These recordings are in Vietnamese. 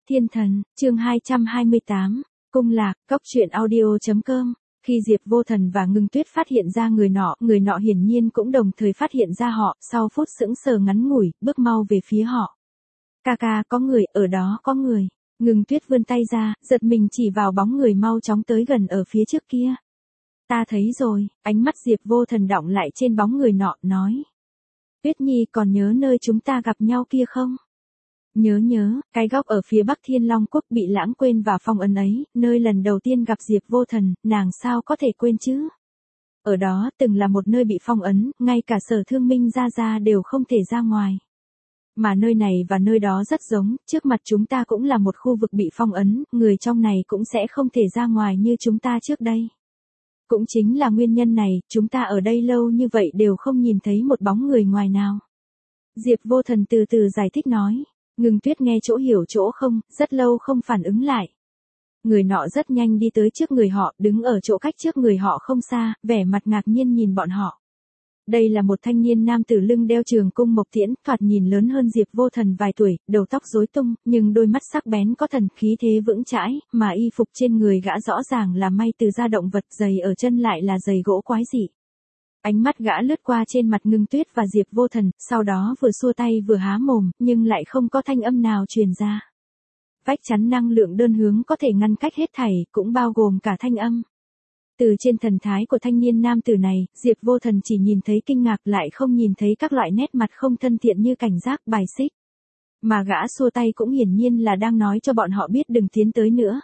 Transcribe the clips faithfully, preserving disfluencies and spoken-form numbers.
Thiên thần, chương hai trăm hai mươi tám, Cung Lạc, Cốc truyện audio chấm com. Khi Diệp Vô Thần và Ngưng Tuyết phát hiện ra người nọ, người nọ hiển nhiên cũng đồng thời phát hiện ra họ, sau phút sững sờ ngắn ngủi, bước mau về phía họ. Ca ca, có người, ở đó có người. Ngưng Tuyết vươn tay ra, giật mình chỉ vào bóng người mau chóng tới gần ở phía trước kia. Ta thấy rồi, ánh mắt Diệp Vô Thần đọng lại trên bóng người nọ, nói. Tuyết Nhi còn nhớ nơi chúng ta gặp nhau kia không? Nhớ nhớ, cái góc ở phía bắc Thiên Long Quốc bị lãng quên vào phong ấn ấy, nơi lần đầu tiên gặp Diệp Vô Thần, nàng sao có thể quên chứ? Ở đó từng là một nơi bị phong ấn, ngay cả Sở Thương Minh ra ra đều không thể ra ngoài. Mà nơi này và nơi đó rất giống, trước mặt chúng ta cũng là một khu vực bị phong ấn, người trong này cũng sẽ không thể ra ngoài như chúng ta trước đây. Cũng chính là nguyên nhân này, chúng ta ở đây lâu như vậy đều không nhìn thấy một bóng người ngoài nào. Diệp Vô Thần từ từ giải thích nói. Ngưng Tuyết nghe chỗ hiểu chỗ không, rất lâu không phản ứng lại. Người nọ rất nhanh đi tới trước người họ, đứng ở chỗ cách trước người họ không xa, vẻ mặt ngạc nhiên nhìn bọn họ. Đây là một thanh niên nam tử lưng đeo trường cung mộc tiễn, thoạt nhìn lớn hơn Diệp Vô Thần vài tuổi, đầu tóc rối tung, nhưng đôi mắt sắc bén có thần khí thế vững chãi, mà y phục trên người gã rõ ràng là may từ da động vật, giày ở chân lại là giày gỗ quái dị. Ánh mắt gã lướt qua trên mặt Ngưng Tuyết và Diệp Vô Thần, sau đó vừa xua tay vừa há mồm, nhưng lại không có thanh âm nào truyền ra. Vách chắn năng lượng đơn hướng có thể ngăn cách hết thảy, cũng bao gồm cả thanh âm. Từ trên thần thái của thanh niên nam tử này, Diệp Vô Thần chỉ nhìn thấy kinh ngạc, lại không nhìn thấy các loại nét mặt không thân thiện như cảnh giác, bài xích. Mà gã xua tay cũng hiển nhiên là đang nói cho bọn họ biết đừng tiến tới nữa.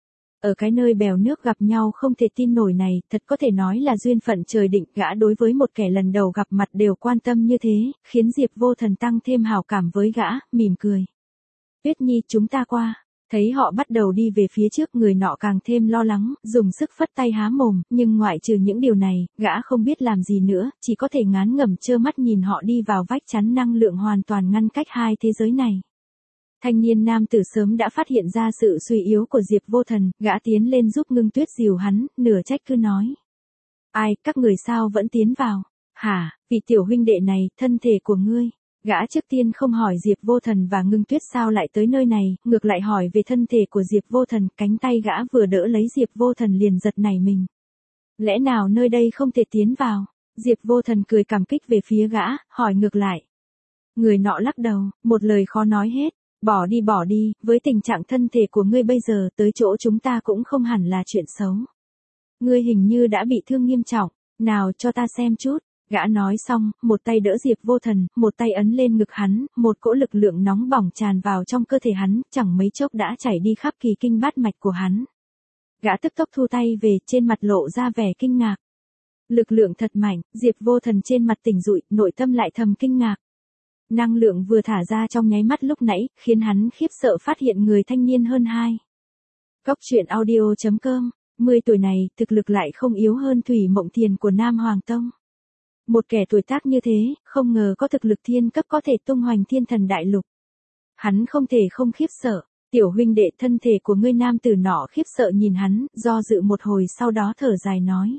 Ở cái nơi bèo nước gặp nhau không thể tin nổi này, thật có thể nói là duyên phận trời định, gã đối với một kẻ lần đầu gặp mặt đều quan tâm như thế, khiến Diệp Vô Thần tăng thêm hảo cảm với gã, mỉm cười. Tuyết Nhi, chúng ta qua. Thấy họ bắt đầu đi về phía trước, người nọ càng thêm lo lắng, dùng sức phất tay há mồm, nhưng ngoại trừ những điều này, gã không biết làm gì nữa, chỉ có thể ngán ngẩm trơ mắt nhìn họ đi vào vách chắn năng lượng hoàn toàn ngăn cách hai thế giới này. Thanh niên nam tử sớm đã phát hiện ra sự suy yếu của Diệp Vô Thần, gã tiến lên giúp Ngưng Tuyết dìu hắn, nửa trách cứ nói. Ai, các người sao vẫn tiến vào? Hả, vì tiểu huynh đệ này, thân thể của ngươi. Gã trước tiên không hỏi Diệp Vô Thần và Ngưng Tuyết sao lại tới nơi này, ngược lại hỏi về thân thể của Diệp Vô Thần, cánh tay gã vừa đỡ lấy Diệp Vô Thần liền giật nảy mình. Lẽ nào nơi đây không thể tiến vào? Diệp Vô Thần cười cảm kích về phía gã, hỏi ngược lại. Người nọ lắc đầu, một lời khó nói hết. Bỏ đi bỏ đi, với tình trạng thân thể của ngươi bây giờ, tới chỗ chúng ta cũng không hẳn là chuyện xấu. Ngươi hình như đã bị thương nghiêm trọng, nào cho ta xem chút. Gã nói xong, một tay đỡ Diệp Vô Thần, một tay ấn lên ngực hắn, một cỗ lực lượng nóng bỏng tràn vào trong cơ thể hắn, chẳng mấy chốc đã chảy đi khắp kỳ kinh bát mạch của hắn. Gã tức tốc thu tay về, trên mặt lộ ra vẻ kinh ngạc. Lực lượng thật mạnh, Diệp Vô Thần trên mặt tỉnh rụi, nội tâm lại thầm kinh ngạc. Năng lượng vừa thả ra trong nháy mắt lúc nãy, khiến hắn khiếp sợ phát hiện người thanh niên hơn hai. Cốc truyện audio chấm com, mười tuổi này, thực lực lại không yếu hơn Thủy Mộng Thiền của Nam Hoàng Tông. Một kẻ tuổi tác như thế, không ngờ có thực lực thiên cấp có thể tung hoành thiên thần đại lục. Hắn không thể không khiếp sợ, tiểu huynh đệ, thân thể của ngươi. Nam tử nọ khiếp sợ nhìn hắn, do dự một hồi sau đó thở dài nói.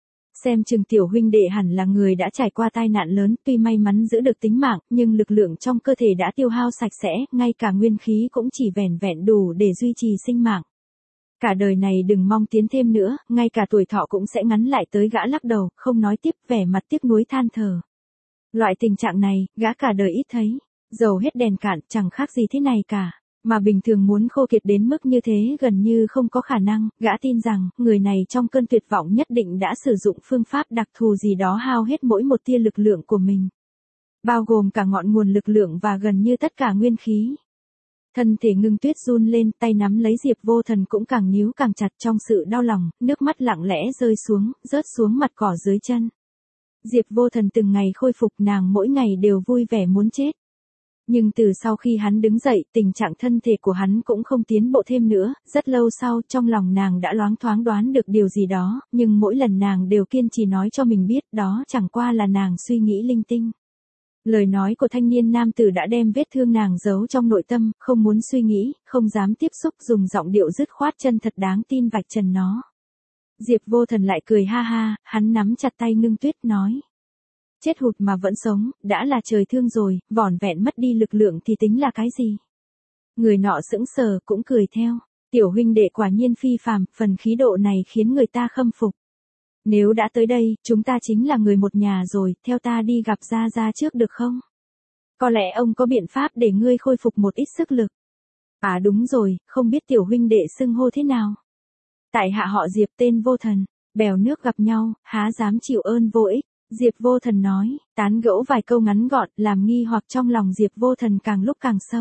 Xem chừng tiểu huynh đệ hẳn là người đã trải qua tai nạn lớn, tuy may mắn giữ được tính mạng, nhưng lực lượng trong cơ thể đã tiêu hao sạch sẽ, ngay cả nguyên khí cũng chỉ vẻn vẹn đủ để duy trì sinh mạng. Cả đời này đừng mong tiến thêm nữa, ngay cả tuổi thọ cũng sẽ ngắn lại. Tới gã lắc đầu, không nói tiếp, vẻ mặt tiếc nuối than thở. Loại tình trạng này, gã cả đời ít thấy, dầu hết đèn cạn, chẳng khác gì thế này cả. Mà bình thường muốn khô kiệt đến mức như thế gần như không có khả năng, gã tin rằng, người này trong cơn tuyệt vọng nhất định đã sử dụng phương pháp đặc thù gì đó hao hết mỗi một tia lực lượng của mình. Bao gồm cả ngọn nguồn lực lượng và gần như tất cả nguyên khí. Thân thể Ngưng Tuyết run lên, tay nắm lấy Diệp Vô Thần cũng càng níu càng chặt trong sự đau lòng, nước mắt lặng lẽ rơi xuống, rớt xuống mặt cỏ dưới chân. Diệp Vô Thần từng ngày khôi phục, nàng mỗi ngày đều vui vẻ muốn chết. Nhưng từ sau khi hắn đứng dậy, tình trạng thân thể của hắn cũng không tiến bộ thêm nữa, rất lâu sau, trong lòng nàng đã loáng thoáng đoán được điều gì đó, nhưng mỗi lần nàng đều kiên trì nói cho mình biết, đó chẳng qua là nàng suy nghĩ linh tinh. Lời nói của thanh niên nam tử đã đem vết thương nàng giấu trong nội tâm, không muốn suy nghĩ, không dám tiếp xúc, dùng giọng điệu dứt khoát chân thật đáng tin vạch trần nó. Diệp Vô Thần lại cười ha ha, hắn nắm chặt tay Ngưng Tuyết nói. Chết hụt mà vẫn sống, đã là trời thương rồi, vỏn vẹn mất đi lực lượng thì tính là cái gì? Người nọ sững sờ cũng cười theo. Tiểu huynh đệ quả nhiên phi phàm, phần khí độ này khiến người ta khâm phục. Nếu đã tới đây, chúng ta chính là người một nhà rồi, theo ta đi gặp Gia Gia trước được không? Có lẽ ông có biện pháp để ngươi khôi phục một ít sức lực. À đúng rồi, không biết tiểu huynh đệ xưng hô thế nào? Tại hạ họ Diệp tên Vô Thần, bèo nước gặp nhau, há dám chịu ơn vô ích. Diệp Vô Thần nói, tán gẫu vài câu ngắn gọn, làm nghi hoặc trong lòng Diệp Vô Thần càng lúc càng sâu.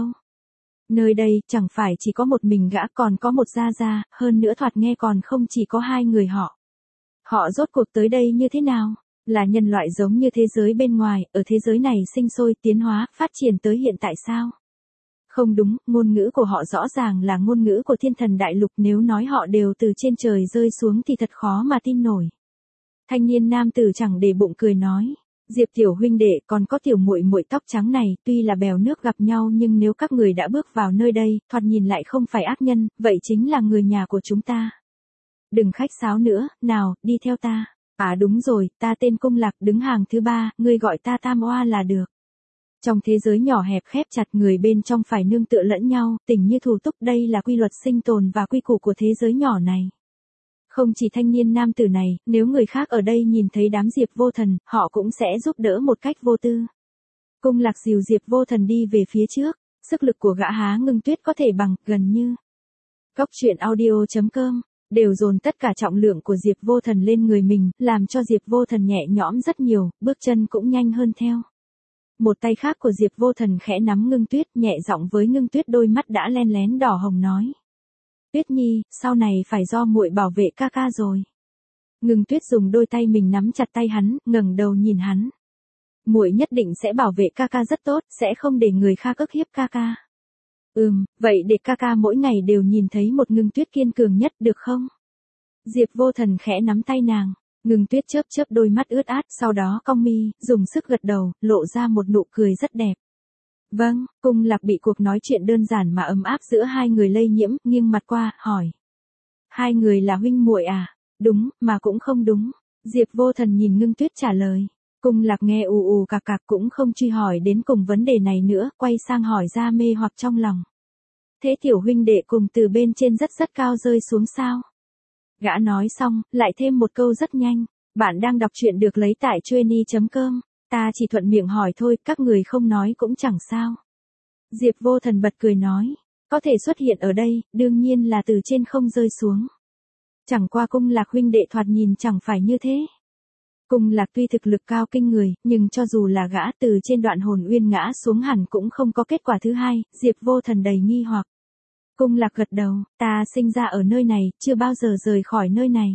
Nơi đây, chẳng phải chỉ có một mình gã còn có một Gia Gia, hơn nữa thoạt nghe còn không chỉ có hai người họ. Họ rốt cuộc tới đây như thế nào? Là nhân loại giống như thế giới bên ngoài, ở thế giới này sinh sôi, tiến hóa, phát triển tới hiện tại sao? Không đúng, ngôn ngữ của họ rõ ràng là ngôn ngữ của thiên thần đại lục, nếu nói họ đều từ trên trời rơi xuống thì thật khó mà tin nổi. Thanh niên nam tử chẳng để bụng cười nói, Diệp tiểu huynh đệ còn có tiểu muội muội tóc trắng này, tuy là bèo nước gặp nhau nhưng nếu các người đã bước vào nơi đây, thoạt nhìn lại không phải ác nhân, vậy chính là người nhà của chúng ta. Đừng khách sáo nữa, nào, đi theo ta. À đúng rồi, ta tên Cung Lạc đứng hàng thứ ba, ngươi gọi ta Tam Oa là được. Trong thế giới nhỏ hẹp khép chặt người bên trong phải nương tựa lẫn nhau, tình như thủ túc, đây là quy luật sinh tồn và quy củ của thế giới nhỏ này. Không chỉ thanh niên nam tử này, nếu người khác ở đây nhìn thấy đám Diệp Vô Thần, họ cũng sẽ giúp đỡ một cách vô tư. Cung Lạc dìu Diệp Vô Thần đi về phía trước, sức lực của gã Há Ngưng Tuyết có thể bằng, gần như. Cốc truyện audio chấm com đều dồn tất cả trọng lượng của Diệp Vô Thần lên người mình, làm cho Diệp Vô Thần nhẹ nhõm rất nhiều, bước chân cũng nhanh hơn theo. Một tay khác của Diệp Vô Thần khẽ nắm Ngưng Tuyết, nhẹ giọng với Ngưng Tuyết, đôi mắt đã len lén đỏ hồng nói. Tuyết Nhi, sau này phải do muội bảo vệ ca ca rồi. Ngưng Tuyết dùng đôi tay mình nắm chặt tay hắn, ngẩng đầu nhìn hắn. Muội nhất định sẽ bảo vệ ca ca rất tốt, sẽ không để người khác ức hiếp ca ca. Ừm, vậy để ca ca mỗi ngày đều nhìn thấy một Ngưng Tuyết kiên cường nhất được không? Diệp Vô Thần khẽ nắm tay nàng, Ngưng Tuyết chớp chớp đôi mắt ướt át, sau đó cong mi, dùng sức gật đầu, lộ ra một nụ cười rất đẹp. Vâng, Cung Lạc bị cuộc nói chuyện đơn giản mà ấm áp giữa hai người lây nhiễm, nghiêng mặt qua, hỏi. Hai người là huynh muội à? Đúng, mà cũng không đúng. Diệp Vô Thần nhìn Ngưng Tuyết trả lời. Cung Lạc nghe ù ù cạc cạc cũng không truy hỏi đến cùng vấn đề này nữa, quay sang hỏi ra mê hoặc trong lòng. Thế tiểu huynh đệ cùng từ bên trên rất rất cao rơi xuống sao? Gã nói xong, lại thêm một câu rất nhanh. Bạn đang đọc truyện được lấy tại chueny chấm com. Ta chỉ thuận miệng hỏi thôi, các người không nói cũng chẳng sao. Diệp Vô Thần bật cười nói. Có thể xuất hiện ở đây, đương nhiên là từ trên không rơi xuống. Chẳng qua Cung Lạc huynh đệ thoạt nhìn chẳng phải như thế. Cung Lạc tuy thực lực cao kinh người, nhưng cho dù là gã từ trên đoạn hồn uyên ngã xuống hẳn cũng không có kết quả thứ hai, Diệp Vô Thần đầy nghi hoặc. Cung Lạc gật đầu, ta sinh ra ở nơi này, chưa bao giờ rời khỏi nơi này.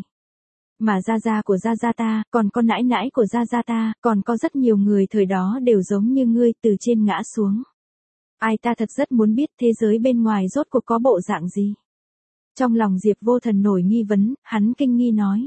Mà Gia Gia của Gia Gia ta, còn con nãi nãi của Gia Gia ta, còn có rất nhiều người thời đó đều giống như ngươi từ trên ngã xuống. Ai ta thật rất muốn biết thế giới bên ngoài rốt cuộc có bộ dạng gì. Trong lòng Diệp Vô Thần nổi nghi vấn, hắn kinh nghi nói.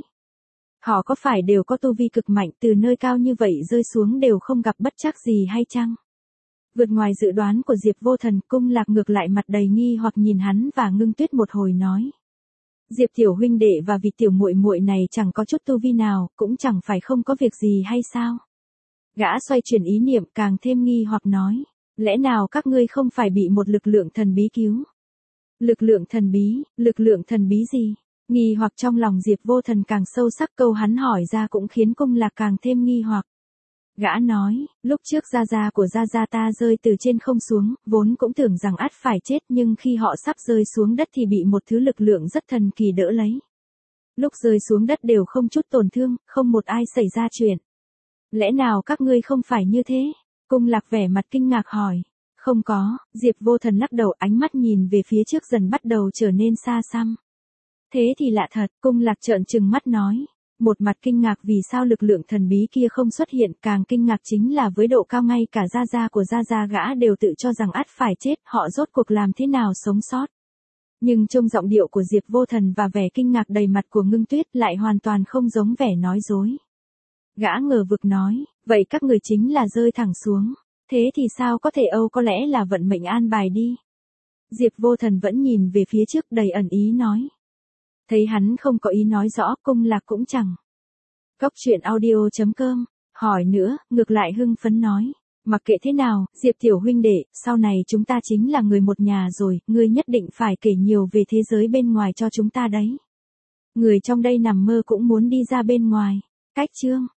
Họ có phải đều có tu vi cực mạnh từ nơi cao như vậy rơi xuống đều không gặp bất trắc gì hay chăng? Vượt ngoài dự đoán của Diệp Vô Thần, Cung Lạc ngược lại mặt đầy nghi hoặc nhìn hắn và Ngưng Tuyết một hồi nói. Diệp tiểu huynh đệ và vị tiểu muội muội này chẳng có chút tu vi nào, cũng chẳng phải không có việc gì hay sao? Gã xoay chuyển ý niệm càng thêm nghi hoặc nói. Lẽ nào các ngươi không phải bị một lực lượng thần bí cứu? Lực lượng thần bí, lực lượng thần bí gì? Nghi hoặc trong lòng Diệp Vô Thần càng sâu sắc, câu hắn hỏi ra cũng khiến Cung Lạc càng thêm nghi hoặc. Gã nói, lúc trước Gia Gia của Gia Gia ta rơi từ trên không xuống, vốn cũng tưởng rằng ắt phải chết nhưng khi họ sắp rơi xuống đất thì bị một thứ lực lượng rất thần kỳ đỡ lấy. Lúc rơi xuống đất đều không chút tổn thương, không một ai xảy ra chuyện. Lẽ nào các ngươi không phải như thế? Cung Lạc vẻ mặt kinh ngạc hỏi. Không có, Diệp Vô Thần lắc đầu, ánh mắt nhìn về phía trước dần bắt đầu trở nên xa xăm. Thế thì lạ thật, Cung Lạc trợn trừng mắt nói. Một mặt kinh ngạc vì sao lực lượng thần bí kia không xuất hiện, càng kinh ngạc chính là với độ cao ngay cả Gia Gia của Gia Gia gã đều tự cho rằng ắt phải chết, họ rốt cuộc làm thế nào sống sót. Nhưng trong giọng điệu của Diệp Vô Thần và vẻ kinh ngạc đầy mặt của Ngưng Tuyết lại hoàn toàn không giống vẻ nói dối. Gã ngờ vực nói, vậy các người chính là rơi thẳng xuống, thế thì sao có thể Âu có lẽ là vận mệnh an bài đi. Diệp Vô Thần vẫn nhìn về phía trước đầy ẩn ý nói. Thấy hắn không có ý nói rõ, Cung Lạc cũng chẳng. Cốc truyện audio chấm com, hỏi nữa, ngược lại hưng phấn nói. Mặc kệ thế nào, Diệp tiểu huynh đệ, sau này chúng ta chính là người một nhà rồi, ngươi nhất định phải kể nhiều về thế giới bên ngoài cho chúng ta đấy. Người trong đây nằm mơ cũng muốn đi ra bên ngoài. Cách chương